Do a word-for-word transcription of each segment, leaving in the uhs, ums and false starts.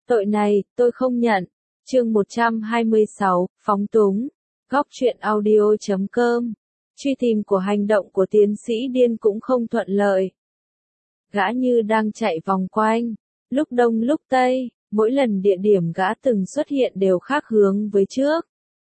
Tội này, tôi không nhận. Chương một trăm hai mươi sáu, phóng túng. Góc truyện audio chấm com. Truy tìm của hành động của tiến sĩ điên cũng không thuận lợi. Gã như đang chạy vòng quanh, lúc đông lúc tây, mỗi lần địa điểm gã từng xuất hiện đều khác hướng với trước.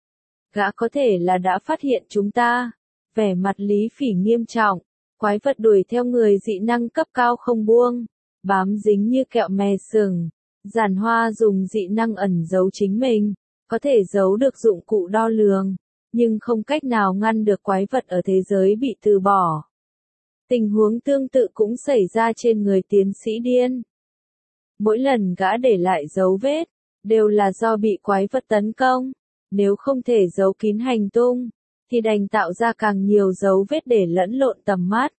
Gã có thể là đã phát hiện chúng ta. Vẻ mặt Lý Phỉ nghiêm trọng, quái vật đuổi theo người dị năng cấp cao không buông, bám dính như kẹo mè sừng. Giản Hoa dùng dị năng ẩn giấu chính mình, có thể giấu được dụng cụ đo lường, nhưng không cách nào ngăn được quái vật ở thế giới bị từ bỏ. Tình huống tương tự cũng xảy ra trên người tiến sĩ điên. Mỗi lần gã để lại dấu vết, đều là do bị quái vật tấn công. Nếu không thể giấu kín hành tung, thì đành tạo ra càng nhiều dấu vết để lẫn lộn tầm mắt.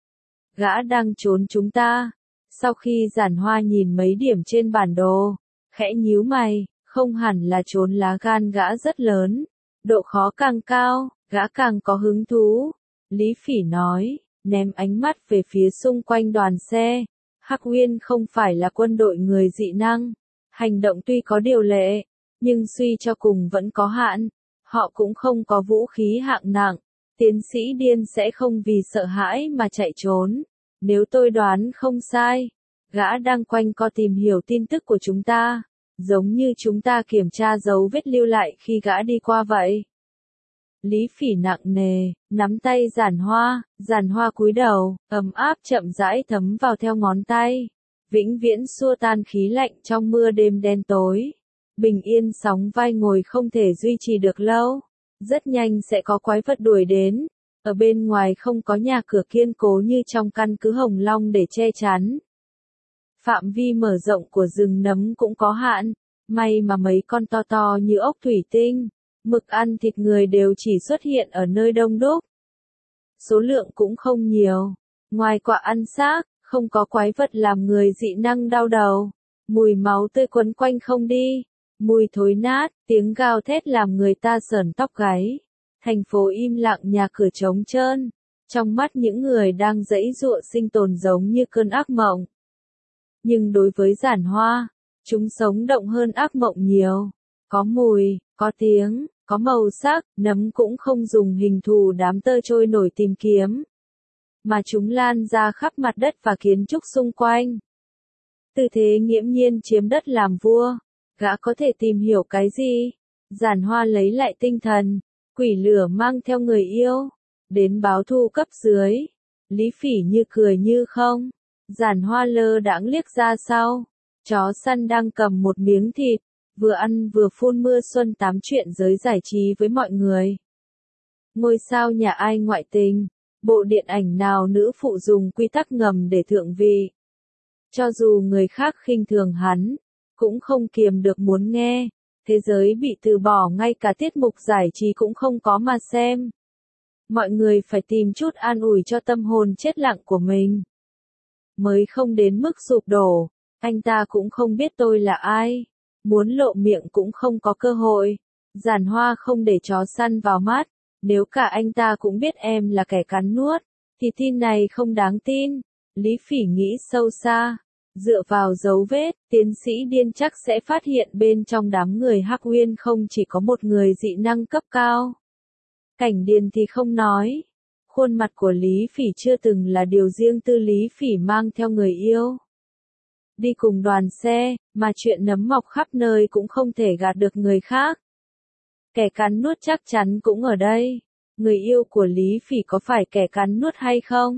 Gã đang trốn chúng ta. Sau khi Giản Hoa nhìn mấy điểm trên bản đồ, khẽ nhíu mày, không hẳn là trốn, lá gan gã rất lớn. Độ khó càng cao, gã càng có hứng thú. Lý Phỉ nói, ném ánh mắt về phía xung quanh đoàn xe. Hắc Uyên không phải là quân đội người dị năng. Hành động tuy có điều lệ, nhưng suy cho cùng vẫn có hạn. Họ cũng không có vũ khí hạng nặng. Tiến sĩ điên sẽ không vì sợ hãi mà chạy trốn. Nếu tôi đoán không sai, gã đang quanh co tìm hiểu tin tức của chúng ta, giống như chúng ta kiểm tra dấu vết lưu lại khi gã đi qua vậy. Lý Phỉ nặng nề, nắm tay Giản Hoa, Giản Hoa cúi đầu, ấm áp chậm rãi thấm vào theo ngón tay, vĩnh viễn xua tan khí lạnh trong mưa đêm đen tối. Bình yên sóng vai ngồi không thể duy trì được lâu, rất nhanh sẽ có quái vật đuổi đến. Ở bên ngoài không có nhà cửa kiên cố như trong căn cứ Hồng Long để che chắn. Phạm vi mở rộng của rừng nấm cũng có hạn, may mà mấy con to to như ốc thủy tinh, mực ăn thịt người đều chỉ xuất hiện ở nơi đông đúc. Số lượng cũng không nhiều, ngoài quả ăn xác, không có quái vật làm người dị năng đau đầu. Mùi máu tươi quấn quanh không đi, mùi thối nát, tiếng gào thét làm người ta sởn tóc gáy. Thành phố im lặng, nhà cửa trống trơn, trong mắt những người đang giãy giụa sinh tồn giống như cơn ác mộng. Nhưng đối với Giản Hoa, chúng sống động hơn ác mộng nhiều. Có mùi, có tiếng, có màu sắc, nấm cũng không dùng hình thù đám tơ trôi nổi tìm kiếm, mà chúng lan ra khắp mặt đất và kiến trúc xung quanh. Tư thế nghiễm nhiên chiếm đất làm vua, gã có thể tìm hiểu cái gì? Giản Hoa lấy lại tinh thần. Quỷ lửa mang theo người yêu, đến báo thù cấp dưới. Lý Phỉ như cười như không. Giản Hoa lơ đãng liếc ra sau. Chó săn đang cầm một miếng thịt, vừa ăn vừa phun mưa xuân tám chuyện giới giải trí với mọi người. Ngôi sao nhà ai ngoại tình, bộ điện ảnh nào nữ phụ dùng quy tắc ngầm để thượng vị. Cho dù người khác khinh thường hắn, cũng không kiềm được muốn nghe. Thế giới bị từ bỏ, ngay cả tiết mục giải trí cũng không có mà xem. Mọi người phải tìm chút an ủi cho tâm hồn chết lặng của mình. Mới không đến mức sụp đổ, anh ta cũng không biết tôi là ai. Muốn lộ miệng cũng không có cơ hội. Giản Hoa không để chó săn vào mắt. Nếu cả anh ta cũng biết em là kẻ cắn nuốt, thì tin này không đáng tin. Lý Phỉ nghĩ sâu xa. Dựa vào dấu vết, tiến sĩ điên chắc sẽ phát hiện bên trong đám người Hắc Uyên không chỉ có một người dị năng cấp cao. Cảnh Điền thì không nói. Khuôn mặt của Lý Phỉ chưa từng là điều riêng tư. Lý Phỉ mang theo người yêu, đi cùng đoàn xe, mà chuyện nấm mọc khắp nơi cũng không thể gạt được người khác. Kẻ cắn nuốt chắc chắn cũng ở đây. Người yêu của Lý Phỉ có phải kẻ cắn nuốt hay không?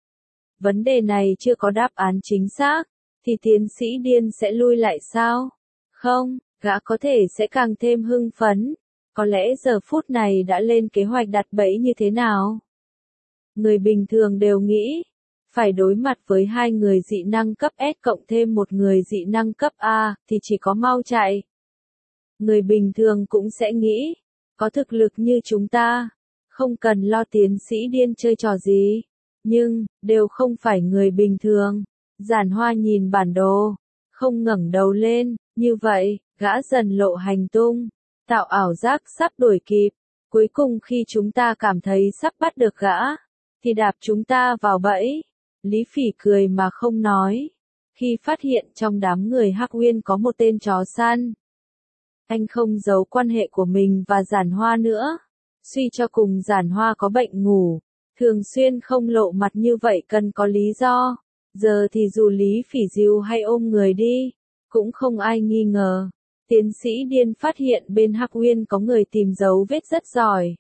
Vấn đề này chưa có đáp án chính xác. Thì tiến sĩ điên sẽ lui lại sao? Không, gã có thể sẽ càng thêm hưng phấn. Có lẽ giờ phút này đã lên kế hoạch đặt bẫy như thế nào? Người bình thường đều nghĩ, phải đối mặt với hai người dị năng cấp S cộng thêm một người dị năng cấp A, thì chỉ có mau chạy. Người bình thường cũng sẽ nghĩ, có thực lực như chúng ta, không cần lo tiến sĩ điên chơi trò gì. Nhưng, đều không phải người bình thường. Giản Hoa nhìn bản đồ, không ngẩng đầu lên, như vậy, gã dần lộ hành tung, tạo ảo giác sắp đuổi kịp. Cuối cùng khi chúng ta cảm thấy sắp bắt được gã, thì đạp chúng ta vào bẫy. Lý Phỉ cười mà không nói. khi phát hiện trong đám người Hắc Uyên có một tên chó săn. Anh không giấu quan hệ của mình và Giản Hoa nữa. Suy cho cùng Giản Hoa có bệnh ngủ, thường xuyên không lộ mặt như vậy cần có lý do. Giờ thì dù Lý Phỉ dìu hay ôm người đi, cũng không ai nghi ngờ. Tiến sĩ Điên phát hiện bên Hắc Uyên có người tìm dấu vết rất giỏi.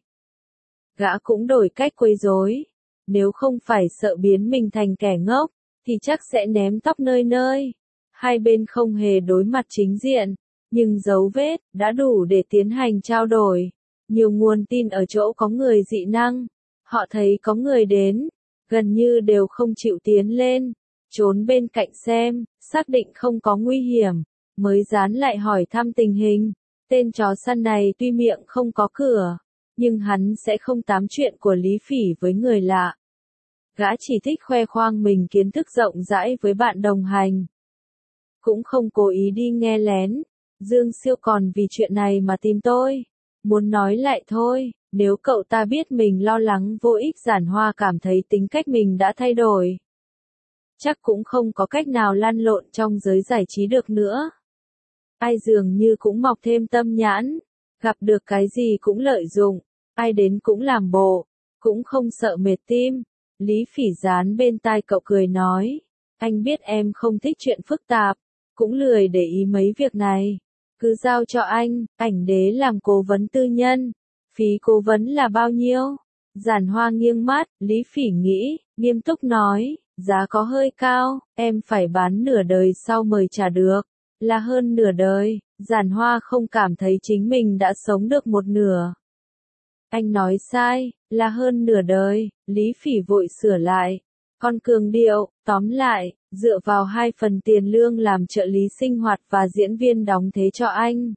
Gã cũng đổi cách quấy rối. Nếu không phải sợ biến mình thành kẻ ngốc, thì chắc sẽ ném tóc nơi nơi. Hai bên không hề đối mặt chính diện, nhưng dấu vết đã đủ để tiến hành trao đổi. Nhiều nguồn tin ở chỗ có người dị năng. Họ thấy có người đến, gần như đều không chịu tiến lên, trốn bên cạnh xem, xác định không có nguy hiểm, mới dán lại hỏi thăm tình hình. Tên chó săn này tuy miệng không có cửa, nhưng hắn sẽ không tám chuyện của Lý Phỉ với người lạ. Gã chỉ thích khoe khoang mình kiến thức rộng rãi với bạn đồng hành. Cũng không cố ý đi nghe lén. Dương Siêu còn vì chuyện này mà tìm tôi. Muốn nói lại thôi, nếu cậu ta biết mình lo lắng vô ích. Giản Hoa cảm thấy tính cách mình đã thay đổi. Chắc cũng không có cách nào lăn lộn trong giới giải trí được nữa. Ai dường như cũng mọc thêm tâm nhãn, gặp được cái gì cũng lợi dụng, ai đến cũng làm bộ, cũng không sợ mệt tim. Lý Phỉ dán bên tai cậu cười nói, anh biết em không thích chuyện phức tạp, cũng lười để ý mấy việc này. Cứ giao cho anh, ảnh đế làm cố vấn tư nhân. Phí cố vấn là bao nhiêu? Giản Hoa nghiêng mắt, Lý Phỉ nghĩ, nghiêm túc nói, giá có hơi cao, em phải bán nửa đời sau mới trả được. Là hơn nửa đời. Giản Hoa không cảm thấy chính mình đã sống được một nửa. Anh nói sai, là hơn nửa đời. Lý Phỉ vội sửa lại. Con cường điệu, tóm lại, dựa vào hai phần tiền lương làm trợ lý sinh hoạt và diễn viên đóng thế cho anh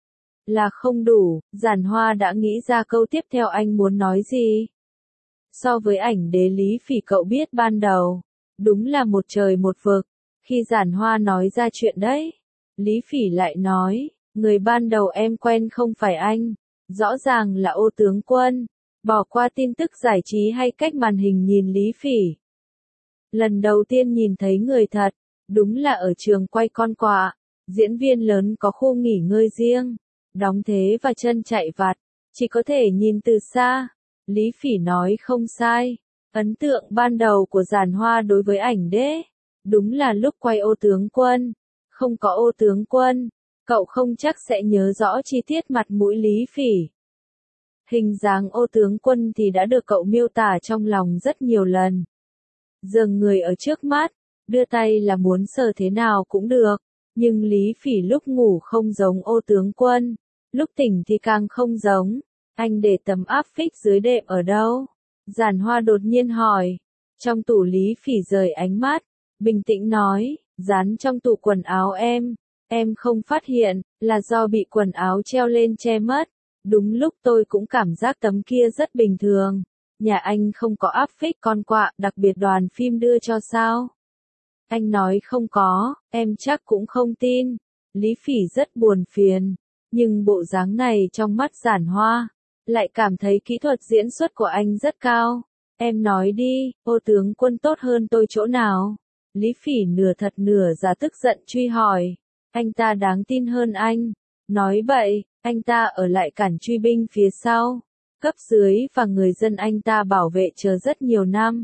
là không đủ. Giản Hoa đã nghĩ ra câu tiếp theo anh muốn nói gì. So với ảnh đế Lý Phỉ cậu biết ban đầu, đúng là một trời một vực. Khi Giản Hoa nói ra chuyện đấy, Lý Phỉ lại nói, người ban đầu em quen không phải anh, rõ ràng là Ô tướng quân. Bỏ qua tin tức giải trí hay cách màn hình nhìn Lý Phỉ. Lần đầu tiên nhìn thấy người thật, đúng là ở trường quay Con Quạ. Diễn viên lớn có khu nghỉ ngơi riêng, đóng thế và chân chạy vặt, chỉ có thể nhìn từ xa. Lý Phỉ nói không sai. Ấn tượng ban đầu của Giản Hoa đối với ảnh đế, đúng là lúc quay Ô tướng quân. Không có Ô tướng quân, cậu không chắc sẽ nhớ rõ chi tiết mặt mũi Lý Phỉ. Hình dáng Ô tướng quân thì đã được cậu miêu tả trong lòng rất nhiều lần. Giờ người ở trước mắt, đưa tay là muốn sờ thế nào cũng được, nhưng Lý Phỉ lúc ngủ không giống Ô tướng quân, lúc tỉnh thì càng không giống. Anh để tấm áp phích dưới đệm ở đâu? Giản Hoa đột nhiên hỏi. Trong tủ. Lý Phỉ rời ánh mắt, bình tĩnh nói, dán trong tủ quần áo em. Em không phát hiện, là do bị quần áo treo lên che mất. Đúng lúc tôi cũng cảm giác tấm kia rất bình thường. Nhà anh không có áp phích Con Quạ, đặc biệt đoàn phim đưa cho sao? Anh nói không có, em chắc cũng không tin. Lý Phỉ rất buồn phiền, nhưng bộ dáng này trong mắt Giản Hoa, lại cảm thấy kỹ thuật diễn xuất của anh rất cao. Em nói đi, Ô tướng quân tốt hơn tôi chỗ nào? Lý Phỉ nửa thật nửa giả tức giận truy hỏi. Anh ta đáng tin hơn anh. Nói bậy, anh ta ở lại cản truy binh phía sau. Cấp dưới và người dân anh ta bảo vệ chờ rất nhiều năm.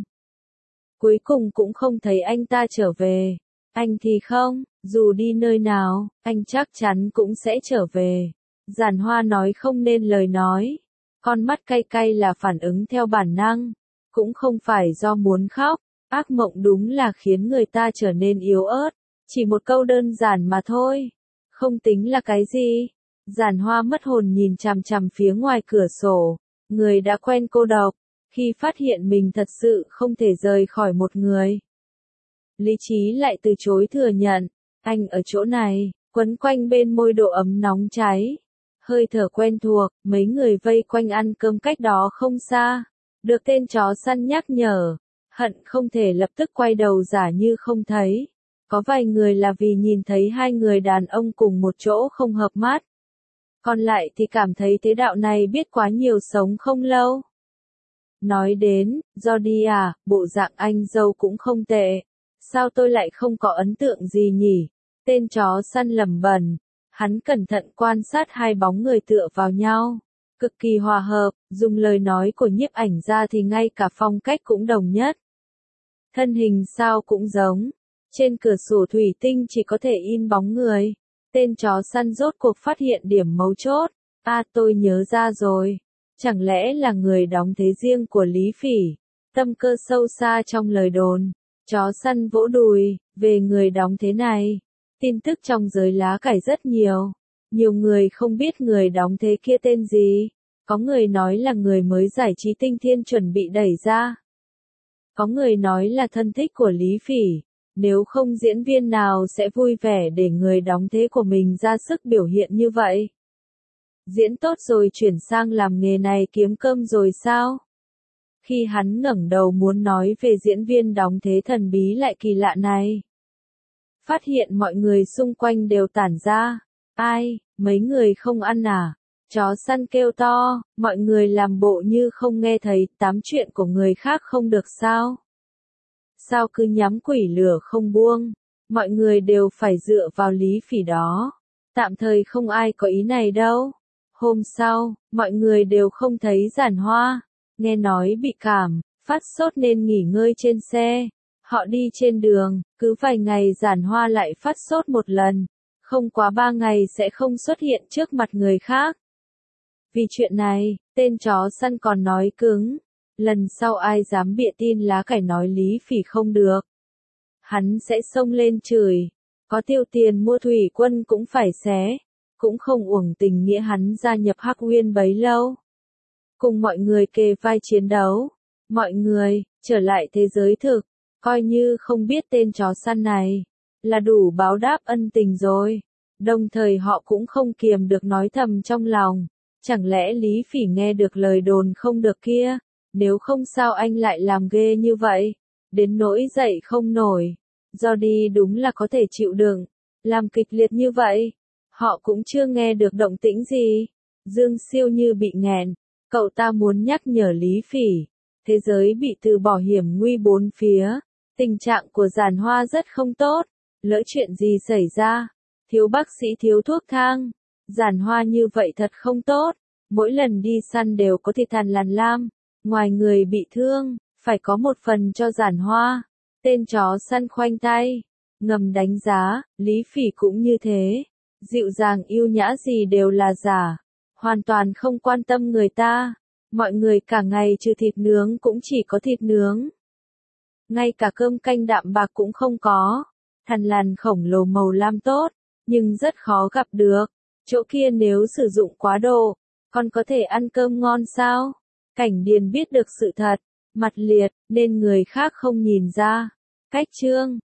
Cuối cùng cũng không thấy anh ta trở về. Anh thì không, dù đi nơi nào, anh chắc chắn cũng sẽ trở về. Giản Hoa nói không nên lời nói. Con mắt cay cay là phản ứng theo bản năng, cũng không phải do muốn khóc. Ác mộng đúng là khiến người ta trở nên yếu ớt. Chỉ một câu đơn giản mà thôi. Không tính là cái gì. Giản Hoa mất hồn nhìn chằm chằm phía ngoài cửa sổ. Người đã quen cô độc, khi phát hiện mình thật sự không thể rời khỏi một người. Lý trí lại từ chối thừa nhận. Anh ở chỗ này, quấn quanh bên môi độ ấm nóng cháy. Hơi thở quen thuộc, mấy người vây quanh ăn cơm cách đó không xa. Được tên chó săn nhắc nhở. Hận không thể lập tức quay đầu giả như không thấy. Có vài người là vì nhìn thấy hai người đàn ông cùng một chỗ không hợp mắt. Còn lại thì cảm thấy thế đạo này biết quá nhiều sống không lâu. Nói đến, Jordi à, bộ dạng anh dâu cũng không tệ. Sao tôi lại không có ấn tượng gì nhỉ? Tên chó săn lẩm bẩm. Hắn cẩn thận quan sát hai bóng người tựa vào nhau. Cực kỳ hòa hợp, dùng lời nói của nhiếp ảnh ra thì ngay cả phong cách cũng đồng nhất. Thân hình sao cũng giống. Trên cửa sổ thủy tinh chỉ có thể in bóng người. Tên chó săn rốt cuộc phát hiện điểm mấu chốt. À, tôi nhớ ra rồi. Chẳng lẽ là người đóng thế riêng của Lý Phỉ? Tâm cơ sâu xa trong lời đồn. Chó săn vỗ đùi, về người đóng thế này. Tin tức trong giới lá cải rất nhiều. Nhiều người không biết người đóng thế kia tên gì. Có người nói là người mới giải trí Tinh Thiên chuẩn bị đẩy ra. Có người nói là thân thích của Lý Phỉ. Nếu không diễn viên nào sẽ vui vẻ để người đóng thế của mình ra sức biểu hiện như vậy. Diễn tốt rồi chuyển sang làm nghề này kiếm cơm rồi sao? Khi hắn ngẩng đầu muốn nói về diễn viên đóng thế thần bí lại kỳ lạ này. Phát hiện mọi người xung quanh đều tản ra. Ai, mấy người không ăn à? Chó săn kêu to, mọi người làm bộ như không nghe thấy, tám chuyện của người khác không được sao? Sao cứ nhắm quỷ lửa không buông? Mọi người đều phải dựa vào Lý Phỉ đó. Tạm thời không ai có ý này đâu. Hôm sau, mọi người đều không thấy Giản Hoa. Nghe nói bị cảm, phát sốt nên nghỉ ngơi trên xe. Họ đi trên đường, cứ vài ngày Giản Hoa lại phát sốt một lần. Không quá ba ngày sẽ không xuất hiện trước mặt người khác. Vì chuyện này, tên chó săn còn nói cứng. Lần sau ai dám bịa tin lá cải nói Lý Phỉ không được. Hắn sẽ xông lên chửi. Có tiêu tiền mua thủy quân cũng phải xé. Cũng không uổng tình nghĩa hắn gia nhập Hắc Uyên bấy lâu. Cùng mọi người kề vai chiến đấu. Mọi người, trở lại thế giới thực. Coi như không biết tên chó săn này. Là đủ báo đáp ân tình rồi. Đồng thời họ cũng không kiềm được nói thầm trong lòng. Chẳng lẽ Lý Phỉ nghe được lời đồn không được kia? Nếu không sao anh lại làm ghê như vậy? Đến nỗi dậy không nổi. Do đi đúng là có thể chịu đựng. Làm kịch liệt như vậy. Họ cũng chưa nghe được động tĩnh gì. Dương Siêu như bị nghẹn. Cậu ta muốn nhắc nhở Lý Phỉ. Thế giới bị từ bỏ hiểm nguy bốn phía. Tình trạng của Giản Hoa rất không tốt. Lỡ chuyện gì xảy ra? Thiếu bác sĩ thiếu thuốc thang. Giản Hoa như vậy thật không tốt. Mỗi lần đi săn đều có thịt thằn lằn lam. Ngoài người bị thương, phải có một phần cho Giản Hoa. Tên chó săn khoanh tay. Ngầm đánh giá, Lý Phỉ cũng như thế. Dịu dàng yêu nhã gì đều là giả. Hoàn toàn không quan tâm người ta. Mọi người cả ngày trừ thịt nướng cũng chỉ có thịt nướng. Ngay cả cơm canh đạm bạc cũng không có. Thằn lằn khổng lồ màu lam tốt, nhưng rất khó gặp được. Chỗ kia nếu sử dụng quá độ, còn có thể ăn cơm ngon sao? Cảnh Điền biết được sự thật, mặt liệt, nên người khác không nhìn ra. Cách chương